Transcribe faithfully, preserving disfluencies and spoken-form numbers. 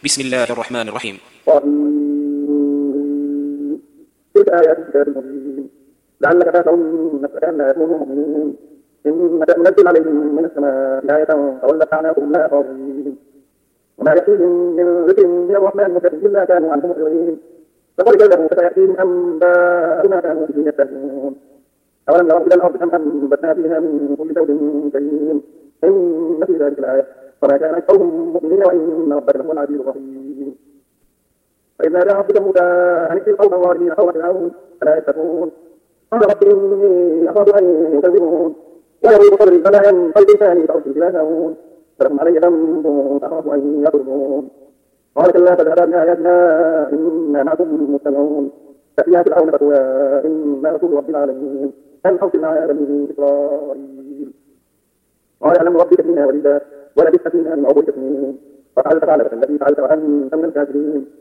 بسم الله الرحمن الرحيم. تلك آيات الكتاب المبين لعلك باخع نفسك ألا يكونوا مؤمنين إنك تنزل عليهم من السماء آية فولت أعناقهم لها خاضعين وما يأتيهم من ذكر من الرحمن محدث إلا كانوا عنه معرضين فقد كذبوا فسيأتيهم أنباء ما كانوا به يستهزئون أولم يروا إلى الأرض كم أنبتنا فيها من كل زوج كريم إن في ذلك الآية وما كان أكثرهم مؤمنين وإن ربك لهو العزيز الرحيم فإذا جاء ربك موسى أن ائت القوم الظالمين قوم فرعون فلا يتقون قال رب إني أخاف أن يكذبون ويضيق صدري فلا ينقلب لساني فأرسل إلى هارون فلهم علي ذنب أخاف أن يضربون قال كلا فاذهبا بآياتنا إنا معكم مستمعون فأتيها فرعون فتوى إنا رسول رب العالمين أن أرسل معنا بني إسرائيل قال ألم ربك فينا وليدا ولبثت فينا من عمرك سنين ففعلت فعلتك التي فعلت وأنت من الكافرين